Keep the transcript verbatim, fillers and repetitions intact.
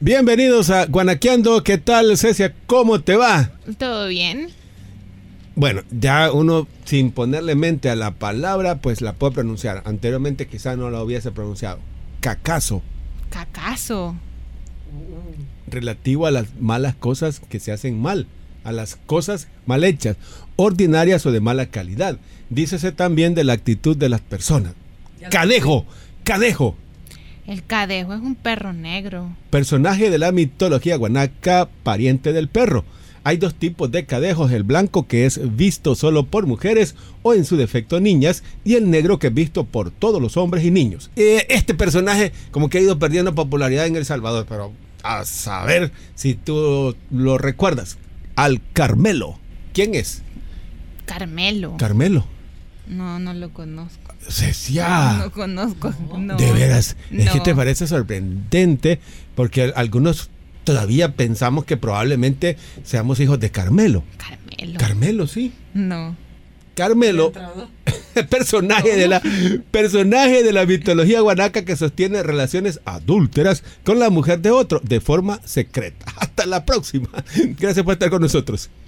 Bienvenidos a Guanaqueando. ¿Qué tal, Cecia? ¿Cómo te va? ¿Todo bien? Bueno, ya uno sin ponerle mente a la palabra, pues la puede pronunciar. Anteriormente quizá no la hubiese pronunciado. Cacazo. Cacazo. Relativo a las malas cosas que se hacen mal, a las cosas mal hechas, ordinarias o de mala calidad. Dícese también de la actitud de las personas. Cadejo, cadejo. El cadejo es un perro negro. Personaje de la mitología guanaca, pariente del perro. Hay dos tipos de cadejos, el blanco que es visto solo por mujeres o en su defecto niñas, y el negro que es visto por todos los hombres y niños. Eh, este personaje como que ha ido perdiendo popularidad en El Salvador, pero a saber si tú lo recuerdas. Al Carmelo. ¿Quién es? Carmelo. Carmelo. No, no lo conozco. Cecia. No, no conozco. No. De veras, es No. que te parece sorprendente porque algunos todavía pensamos que probablemente seamos hijos de Carmelo. Carmelo. Carmelo, sí. No. Carmelo, personaje de la personaje de la mitología guanaca que sostiene relaciones adúlteras con la mujer de otro de forma secreta. Hasta la próxima. Gracias por estar con nosotros.